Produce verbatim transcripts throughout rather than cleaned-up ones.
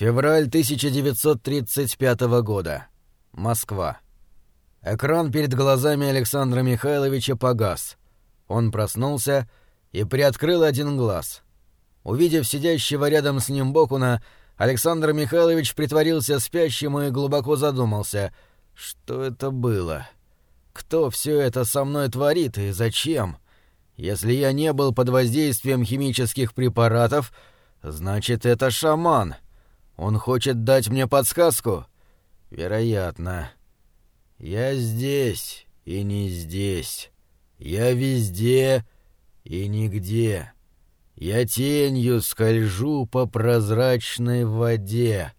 Февраль тысяча девятьсот тридцать пятого года. Москва. Экран перед глазами Александра Михайловича погас. Он проснулся и приоткрыл один глаз. Увидев сидящего рядом с ним Бокуна, Александр Михайлович притворился спящим и глубоко задумался. Что это было? Кто все это со мной творит и зачем? Если я не был под воздействием химических препаратов, значит, это шаман. Он хочет дать мне подсказку? Вероятно. Я здесь и не здесь. Я везде и нигде. Я тенью скольжу по прозрачной воде.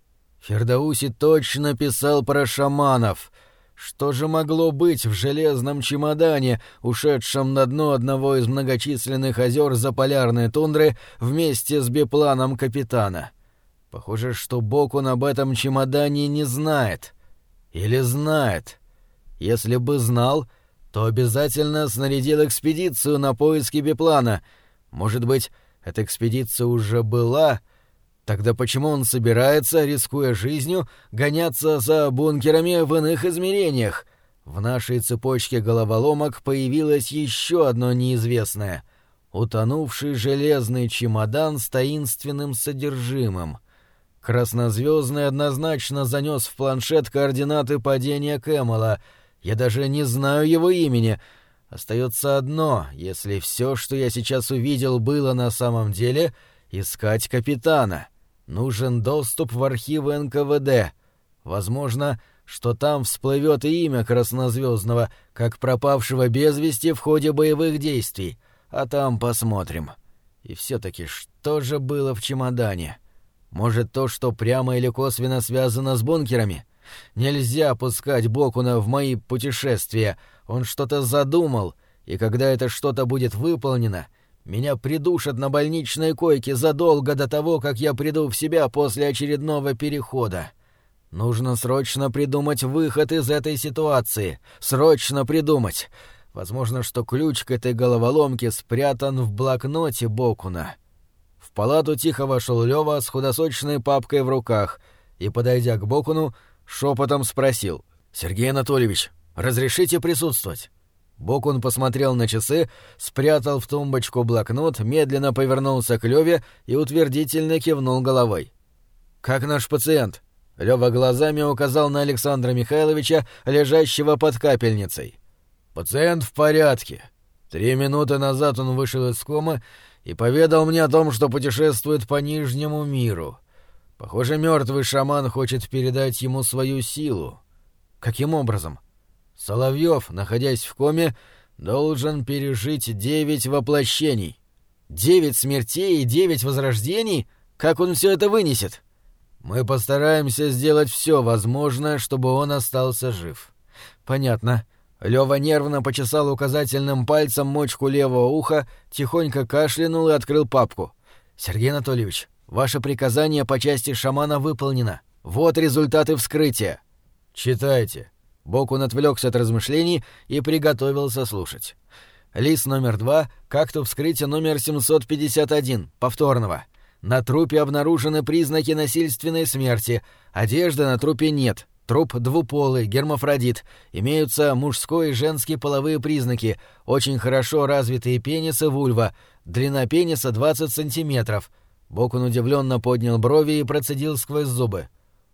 Фердауси точно писал про шаманов. Что же могло быть в железном чемодане, ушедшем на дно одного из многочисленных озер заполярной тундры вместе с бипланом капитана? Похоже, что Бокун об этом чемодане не знает. Или знает. Если бы знал, то обязательно снарядил экспедицию на поиски биплана. Может быть, эта экспедиция уже была? Тогда почему он собирается, рискуя жизнью, гоняться за бункерами в иных измерениях? В нашей цепочке головоломок появилось еще одно неизвестное — утонувший железный чемодан с таинственным содержимым. Краснозвездный однозначно занес в планшет координаты падения Кэмела. Я даже не знаю его имени. Остается одно, если все, что я сейчас увидел, было на самом деле, искать капитана. Нужен доступ в архивы эн ка вэ дэ. Возможно, что там всплывет и имя Краснозвездного, как пропавшего без вести в ходе боевых действий. А там посмотрим. И все-таки что же было в чемодане? Может, то, что прямо или косвенно связано с бункерами? Нельзя пускать Бокуна в мои путешествия. Он что-то задумал, и когда это что-то будет выполнено, меня придушат на больничной койке задолго до того, как я приду в себя после очередного перехода. Нужно срочно придумать выход из этой ситуации. Срочно придумать. Возможно, что ключ к этой головоломке спрятан в блокноте Бокуна. В палату тихо вошел Лёва с худосочной папкой в руках и, подойдя к Бокуну, шепотом спросил: «Сергей Анатольевич, разрешите присутствовать?» Бокун посмотрел на часы, спрятал в тумбочку блокнот, медленно повернулся к Лёве и утвердительно кивнул головой. «Как наш пациент?» Лёва глазами указал на Александра Михайловича, лежащего под капельницей. «Пациент в порядке. Три минуты назад он вышел из комы и поведал мне о том, что путешествует по Нижнему миру. Похоже, мертвый шаман хочет передать ему свою силу». «Каким образом?» «Соловьев, находясь в коме, должен пережить девять воплощений». «Девять смертей и девять возрождений? Как он все это вынесет?» «Мы постараемся сделать все возможное, чтобы он остался жив». «Понятно». Лёва нервно почесал указательным пальцем мочку левого уха, тихонько кашлянул и открыл папку. «Сергей Анатольевич, ваше приказание по части шамана выполнено. Вот результаты вскрытия». «Читайте». Бокун отвлекся от размышлений и приготовился слушать. Лист номер два, к акту вскрытия номер семьсот пятьдесят один, повторного. На трупе обнаружены признаки насильственной смерти. Одежды на трупе нет. Труп двуполый, гермафродит. Имеются мужской и женский половые признаки. Очень хорошо развитые пенис и вульва. Длина пениса двадцать сантиметров. Бокун удивленно поднял брови и процедил сквозь зубы.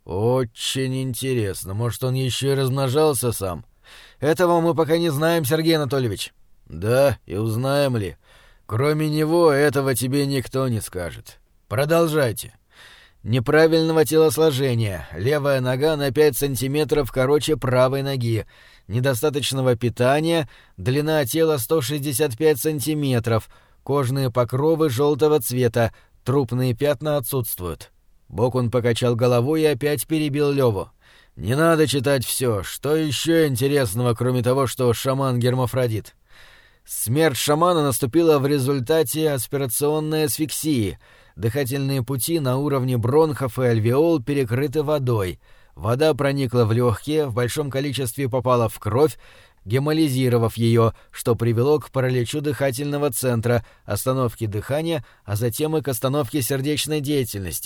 «Очень интересно. Может, он еще и размножался сам?» «Этого мы пока не знаем, Сергей Анатольевич». «Да, и узнаем ли. Кроме него этого тебе никто не скажет. Продолжайте». «Неправильного телосложения. Левая нога на пять сантиметров короче правой ноги. Недостаточного питания. Длина тела сто шестьдесят пять сантиметров. Кожные покровы желтого цвета. Трупные пятна отсутствуют». Бокун покачал головой и опять перебил Леву. «Не надо читать все. Что еще интересного, кроме того, что шаман гермафродит?» Смерть шамана наступила в результате аспирационной асфиксии. Дыхательные пути на уровне бронхов и альвеол перекрыты водой. Вода проникла в легкие, в большом количестве попала в кровь, гемолизировав ее, что привело к параличу дыхательного центра, остановке дыхания, а затем и к остановке сердечной деятельности.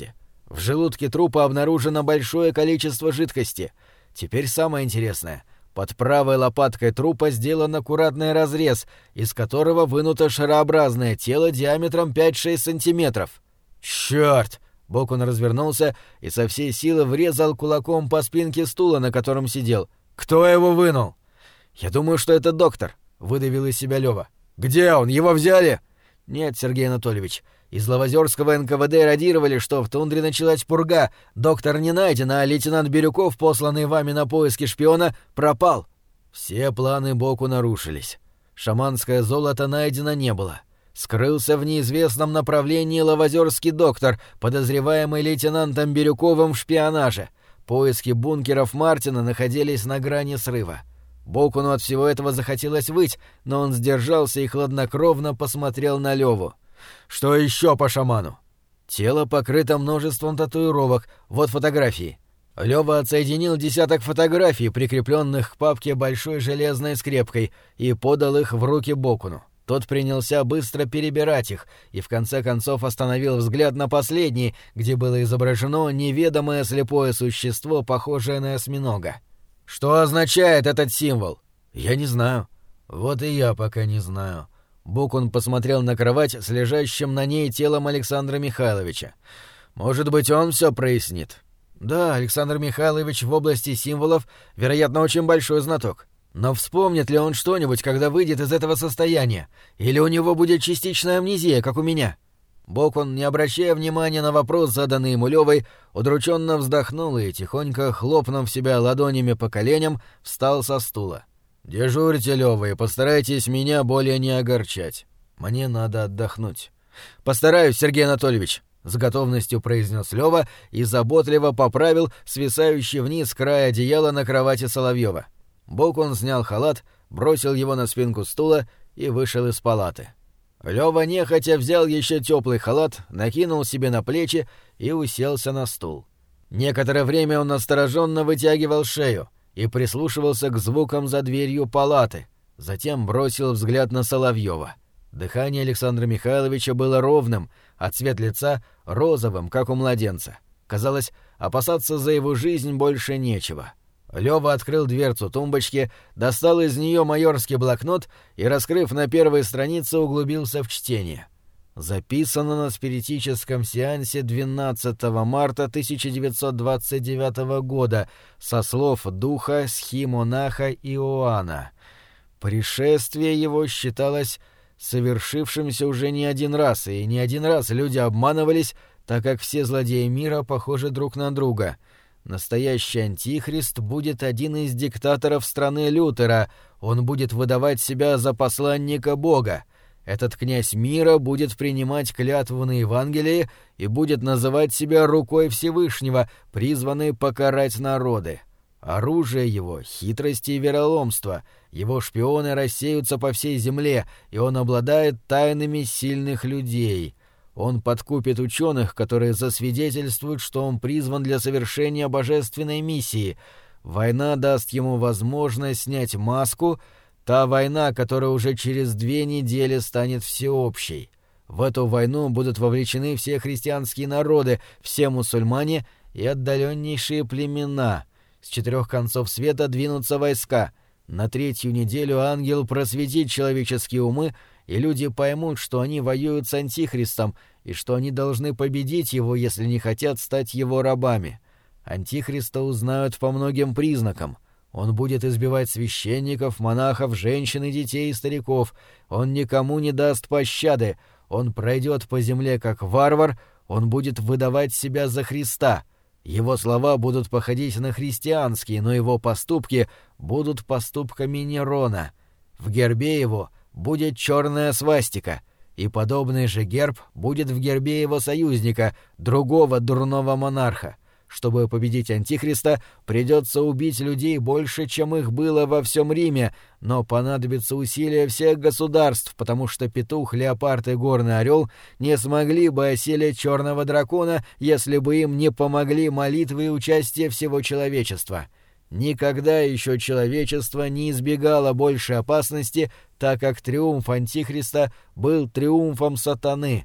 В желудке трупа обнаружено большое количество жидкости. Теперь самое интересное. Под правой лопаткой трупа сделан аккуратный разрез, из которого вынуто шарообразное тело диаметром пять-шесть сантиметров. «Чёрт!» — Бокун развернулся и со всей силы врезал кулаком по спинке стула, на котором сидел. «Кто его вынул?» «Я думаю, что это доктор», — выдавил из себя Лёва. «Где он? Его взяли?» «Нет, Сергей Анатольевич. Из Ловозерского эн ка вэ дэ радировали, что в тундре началась пурга. Доктор не найден, а лейтенант Бирюков, посланный вами на поиски шпиона, пропал». Все планы Боку нарушились. Шаманское золото найдено не было. Скрылся в неизвестном направлении ловозерский доктор, подозреваемый лейтенантом Бирюковым в шпионаже. Поиски бункеров Мартина находились на грани срыва. Бокуну от всего этого захотелось выть, но он сдержался и хладнокровно посмотрел на Леву. «Что еще по шаману?» «Тело покрыто множеством татуировок. Вот фотографии». Лёва отсоединил десяток фотографий, прикрепленных к папке большой железной скрепкой, и подал их в руки Бокуну. Тот принялся быстро перебирать их и в конце концов остановил взгляд на последней, где было изображено неведомое слепое существо, похожее на осьминога. «Что означает этот символ?» «Я не знаю». «Вот и я пока не знаю». Бокун посмотрел на кровать с лежащим на ней телом Александра Михайловича. «Может быть, он все прояснит?» «Да, Александр Михайлович в области символов, вероятно, очень большой знаток. Но вспомнит ли он что-нибудь, когда выйдет из этого состояния? Или у него будет частичная амнезия, как у меня?» Бокун, не обращая внимания на вопрос, заданный ему Лёвой, удрученно вздохнул и, тихонько хлопнув себя ладонями по коленям, встал со стула. «Дежурьте, Лёва, и постарайтесь меня более не огорчать. Мне надо отдохнуть». «Постараюсь, Сергей Анатольевич», — с готовностью произнес Лёва и заботливо поправил свисающий вниз край одеяла на кровати Соловьёва. Бокун снял халат, бросил его на спинку стула и вышел из палаты. Лёва нехотя взял еще теплый халат, накинул себе на плечи и уселся на стул. Некоторое время он настороженно вытягивал шею и прислушивался к звукам за дверью палаты, затем бросил взгляд на Соловьёва. Дыхание Александра Михайловича было ровным, а цвет лица — розовым, как у младенца. Казалось, опасаться за его жизнь больше нечего. Лёва открыл дверцу тумбочки, достал из неё майорский блокнот и, раскрыв на первой странице, углубился в чтение. Записано на спиритическом сеансе двенадцатого марта тысяча девятьсот двадцать девятого года со слов духа схимонаха Иоанна. Пришествие его считалось совершившимся уже не один раз, и не один раз люди обманывались, так как все злодеи мира похожи друг на друга. Настоящий антихрист будет один из диктаторов страны Лютера, он будет выдавать себя за посланника Бога. Этот князь мира будет принимать клятву на Евангелие и будет называть себя рукой Всевышнего, призванной покарать народы. Оружие его — хитрость и вероломство, его шпионы рассеются по всей земле, и он обладает тайнами сильных людей. Он подкупит ученых, которые засвидетельствуют, что он призван для совершения божественной миссии. Война даст ему возможность снять маску, та война, которая уже через две недели станет всеобщей. В эту войну будут вовлечены все христианские народы, все мусульмане и отдаленнейшие племена. С четырех концов света двинутся войска. На третью неделю ангел просветит человеческие умы, и люди поймут, что они воюют с Антихристом, и что они должны победить его, если не хотят стать его рабами. Антихриста узнают по многим признакам. Он будет избивать священников, монахов, женщин и детей и стариков. Он никому не даст пощады. Он пройдет по земле как варвар, он будет выдавать себя за Христа. Его слова будут походить на христианские, но его поступки будут поступками Нерона. В гербе его будет черная свастика, и подобный же герб будет в гербе его союзника, другого дурного монарха. Чтобы победить Антихриста, придется убить людей больше, чем их было во всем Риме, но понадобится усилие всех государств, потому что петух, леопард и горный орел не смогли бы осилить черного дракона, если бы им не помогли молитвы и участие всего человечества. Никогда еще человечество не избегало большей опасности, так как триумф Антихриста был триумфом сатаны.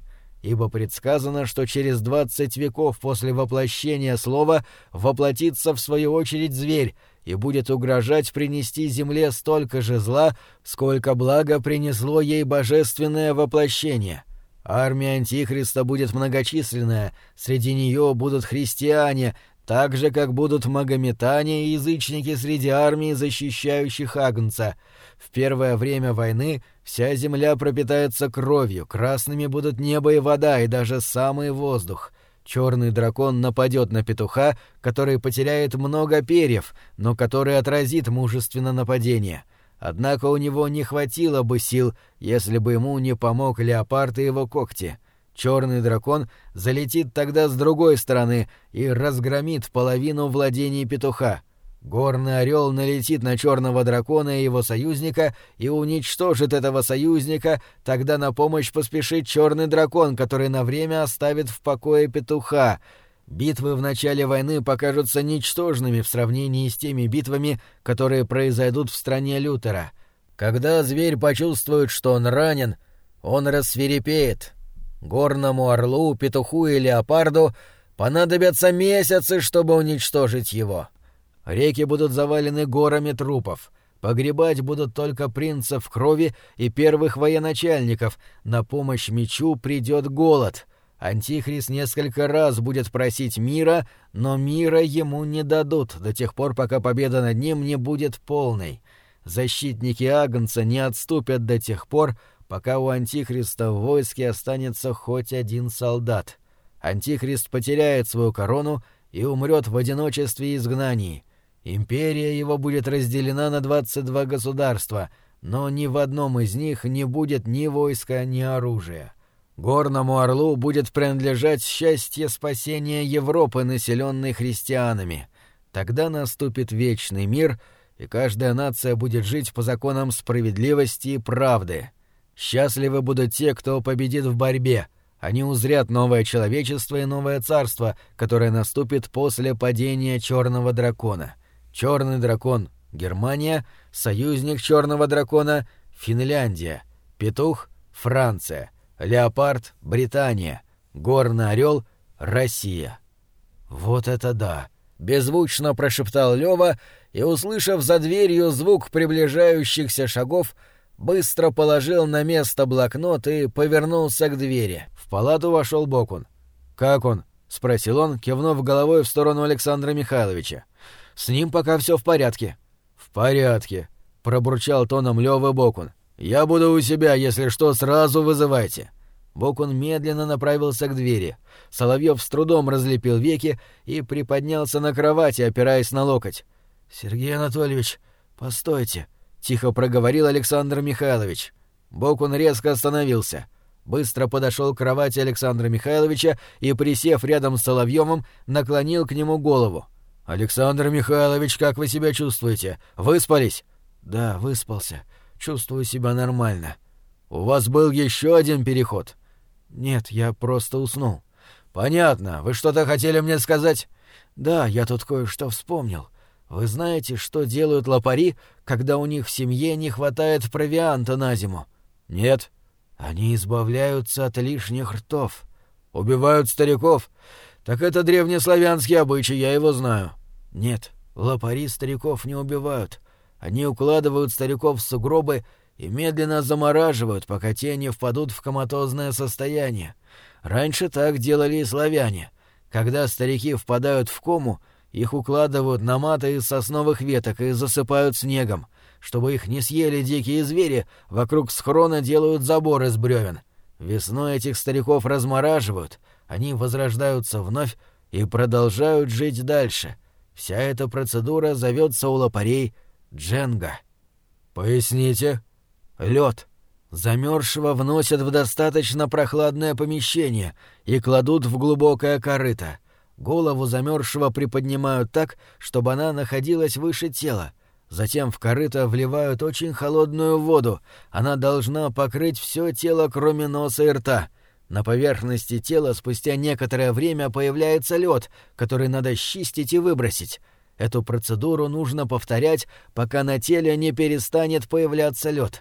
ибо предсказано, что через двадцать веков после воплощения слова воплотится в свою очередь зверь и будет угрожать принести земле столько же зла, сколько блага принесло ей божественное воплощение. Армия Антихриста будет многочисленная, среди нее будут христиане, так же, как будут магометане и язычники среди армии, защищающих Агнца. В первое время войны вся земля пропитается кровью, красными будут небо и вода, и даже самый воздух. Черный дракон нападет на петуха, который потеряет много перьев, но который отразит мужественно нападение. Однако у него не хватило бы сил, если бы ему не помог леопард и его когти. Черный дракон залетит тогда с другой стороны и разгромит половину владений петуха. Горный орел налетит на черного дракона и его союзника и уничтожит этого союзника, тогда на помощь поспешит черный дракон, который на время оставит в покое петуха. Битвы в начале войны покажутся ничтожными в сравнении с теми битвами, которые произойдут в стране Лютера. Когда зверь почувствует, что он ранен, он рассвирепеет. Горному орлу, петуху и леопарду понадобятся месяцы, чтобы уничтожить его. Реки будут завалены горами трупов. Погребать будут только принцев крови и первых военачальников. На помощь мечу придет голод. Антихрист несколько раз будет просить мира, но мира ему не дадут до тех пор, пока победа над ним не будет полной. Защитники Агнца не отступят до тех пор, пока у Антихриста в войске останется хоть один солдат. Антихрист потеряет свою корону и умрет в одиночестве и изгнании. Империя его будет разделена на двадцать два государства, но ни в одном из них не будет ни войска, ни оружия. Горному орлу будет принадлежать счастье спасения Европы, населенной христианами. Тогда наступит вечный мир, и каждая нация будет жить по законам справедливости и правды. Счастливы будут те, кто победит в борьбе. Они узрят новое человечество и новое царство, которое наступит после падения черного дракона. Черный дракон — Германия, союзник черного дракона — Финляндия, петух — Франция, леопард — Британия, горный орел — Россия. «Вот это да!» — беззвучно прошептал Лёва и, услышав за дверью звук приближающихся шагов, быстро положил на место блокнот и повернулся к двери. В палату вошел Бокун. «Как он?» — спросил он, кивнув головой в сторону Александра Михайловича. «С ним пока все в порядке». «В порядке», — пробурчал тоном Лёвы Бокун. «Я буду у себя, если что, сразу вызывайте». Бокун медленно направился к двери. Соловьев с трудом разлепил веки и приподнялся на кровати, опираясь на локоть. «Сергей Анатольевич, постойте», — тихо проговорил Александр Михайлович. Бокун резко остановился. Быстро подошел к кровати Александра Михайловича и, присев рядом с Соловьевым, наклонил к нему голову. «Александр Михайлович, как вы себя чувствуете? Выспались?» «Да, выспался. Чувствую себя нормально». «У вас был еще один переход?» «Нет, я просто уснул». «Понятно. Вы что-то хотели мне сказать?» «Да, я тут кое-что вспомнил. Вы знаете, что делают лопари, когда у них в семье не хватает провианта на зиму?» «Нет». «Они избавляются от лишних ртов». «Убивают стариков? Так это древнеславянский обычай, я его знаю». «Нет, лопари стариков не убивают. Они укладывают стариков в сугробы и медленно замораживают, пока те не впадут в коматозное состояние. Раньше так делали и славяне. Когда старики впадают в кому, их укладывают на маты из сосновых веток и засыпают снегом. Чтобы их не съели дикие звери, вокруг схрона делают забор из бревен. Весной этих стариков размораживают, они возрождаются вновь и продолжают жить дальше. Вся эта процедура зовется у лопарей дженга». «Поясните». «Лед. Замерзшего вносят в достаточно прохладное помещение и кладут в глубокое корыто. Голову замерзшего приподнимают так, чтобы она находилась выше тела. Затем в корыто вливают очень холодную воду. Она должна покрыть все тело, кроме носа и рта. На поверхности тела спустя некоторое время появляется лед, который надо счистить и выбросить. Эту процедуру нужно повторять, пока на теле не перестанет появляться лед.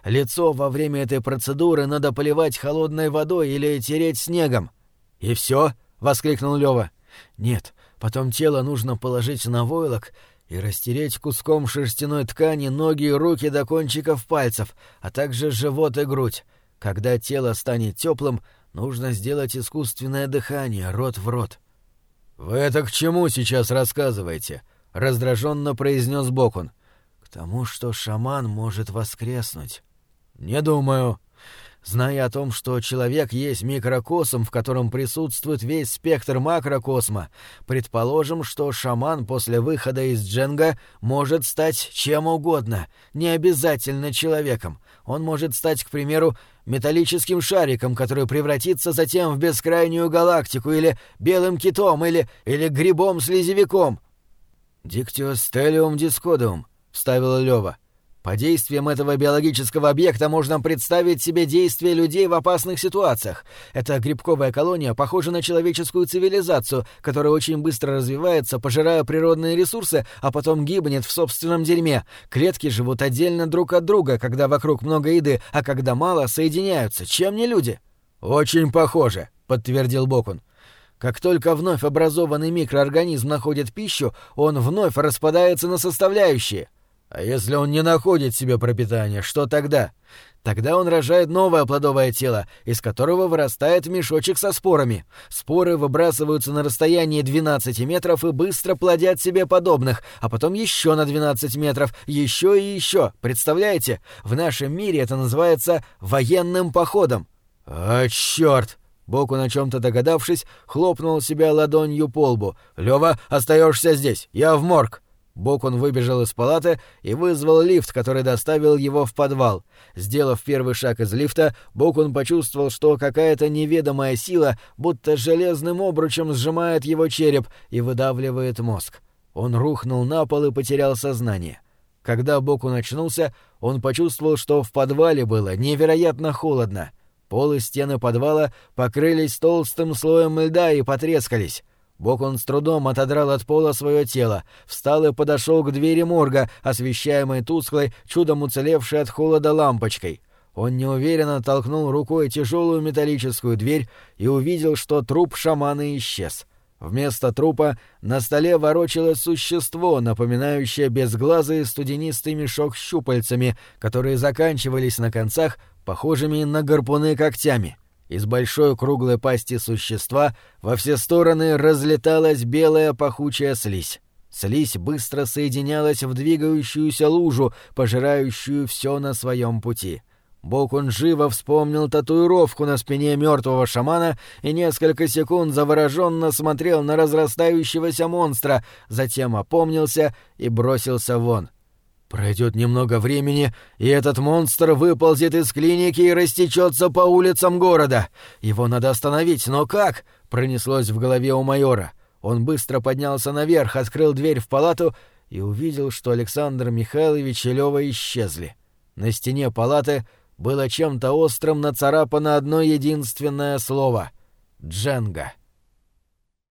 Лицо во время этой процедуры надо поливать холодной водой или тереть снегом». «И все?» — воскликнул Лёва. «Нет, потом тело нужно положить на войлок и растереть куском шерстяной ткани ноги и руки до кончиков пальцев, а также живот и грудь. Когда тело станет теплым, нужно сделать искусственное дыхание рот в рот». «Вы это к чему сейчас рассказываете?» — раздраженно произнес Бокун. «К тому, что шаман может воскреснуть». «Не думаю. Зная о том, что человек есть микрокосм, в котором присутствует весь спектр макрокосма, предположим, что шаман после выхода из дженга может стать чем угодно, не обязательно человеком. Он может стать, к примеру, металлическим шариком, который превратится затем в бескрайнюю галактику, или белым китом, или, или грибом-слизевиком». «Диктиостелиум дискодиум», — вставил Лёва. «По действиям этого биологического объекта можно представить себе действия людей в опасных ситуациях. Эта грибковая колония похожа на человеческую цивилизацию, которая очень быстро развивается, пожирая природные ресурсы, а потом гибнет в собственном дерьме. Клетки живут отдельно друг от друга, когда вокруг много еды, а когда мало, соединяются. Чем не люди?» «Очень похоже», — подтвердил Бокун. «Как только вновь образованный микроорганизм находит пищу, он вновь распадается на составляющие». «А если он не находит себе пропитания, что тогда?» «Тогда он рожает новое плодовое тело, из которого вырастает мешочек со спорами. Споры выбрасываются на расстоянии двенадцати метров и быстро плодят себе подобных, а потом еще на двенадцать метров, еще и еще. Представляете? В нашем мире это называется военным походом». «А, черт!» Бокун, о чем-то догадавшись, хлопнул себя ладонью по лбу. «Лёва, остаешься здесь, я в морг». Бокун выбежал из палаты и вызвал лифт, который доставил его в подвал. Сделав первый шаг из лифта, Бокун почувствовал, что какая-то неведомая сила будто железным обручем сжимает его череп и выдавливает мозг. Он рухнул на пол и потерял сознание. Когда Бокун очнулся, он почувствовал, что в подвале было невероятно холодно. Пол и стены подвала покрылись толстым слоем льда и потрескались. Бокун с трудом отодрал от пола свое тело, встал и подошел к двери морга, освещаемой тусклой, чудом уцелевшей от холода лампочкой. Он неуверенно толкнул рукой тяжелую металлическую дверь и увидел, что труп шамана исчез. Вместо трупа на столе ворочалось существо, напоминающее безглазый студенистый мешок с щупальцами, которые заканчивались на концах, похожими на гарпуны когтями. Из большой круглой пасти существа во все стороны разлеталась белая пахучая слизь. Слизь быстро соединялась в двигающуюся лужу, пожирающую все на своем пути. Бокун живо вспомнил татуировку на спине мертвого шамана и несколько секунд завороженно смотрел на разрастающегося монстра, затем опомнился и бросился вон. Пройдет немного времени, и этот монстр выползет из клиники и растечется по улицам города. Его надо остановить, но как? Пронеслось в голове у майора. Он быстро поднялся наверх, открыл дверь в палату и увидел, что Александр Михайлович и Лёва исчезли. На стене палаты было чем-то острым нацарапано одно единственное слово — «Дженга».